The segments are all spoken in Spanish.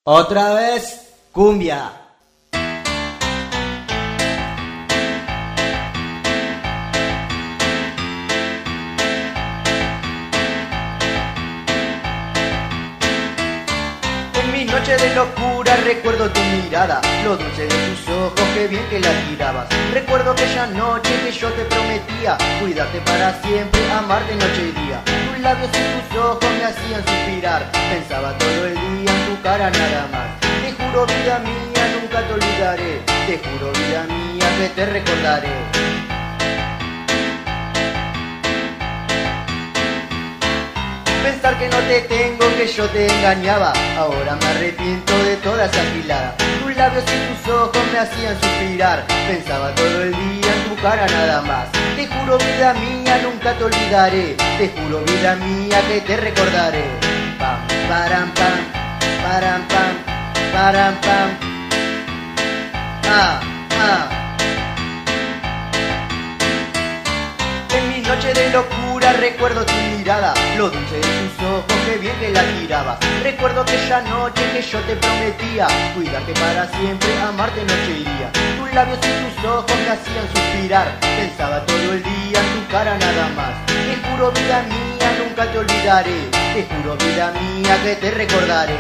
Otra vez, cumbia. En mis noches de locura recuerdo tu mirada, lo dulce de tus ojos, qué bien que la tirabas. Recuerdo aquella noche que yo te prometía cuidarte para siempre, amarte noche y día. Tus labios y tus ojos me hacían suspirar, pensaba todo el día en tu cara nada más. Te juro vida mía, nunca te olvidaré, te juro vida mía que te recordaré. Pensar que no te tengo, que yo te engañaba, ahora me arrepiento de toda esa gilada. Tus labios y tus ojos me hacían suspirar, pensaba todo el día en tu cara nada más. Te juro vida mía, nunca te olvidaré, te juro vida mía que te recordaré. Pam, param, pam, param, pam, param, pam. Ah, ah. En mis noches de locura recuerdo tu mirada, lo dulce de tus ojos, qué bien que la tirabas. Recuerdo aquella noche que yo te prometía cuidarte para siempre, amarte noche y día. Tus labios y tus ojos me hacían suspirar, pensaba todo el día en tu cara nada más. Te juro vida mía, nunca te olvidaré, te juro vida mía que te recordaré.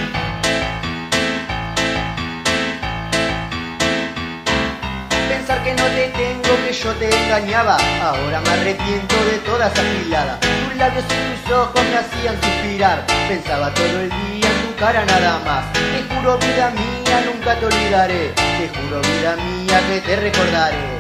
Pensar que no te tengo, que yo te engañaba, ahora me arrepiento de toda esa gilada. Tus labios y tus ojos me hacían suspirar, pensaba todo el día en tu cara nada más. Te juro vida mía, nunca te olvidaré, te juro vida mía que te recordaré.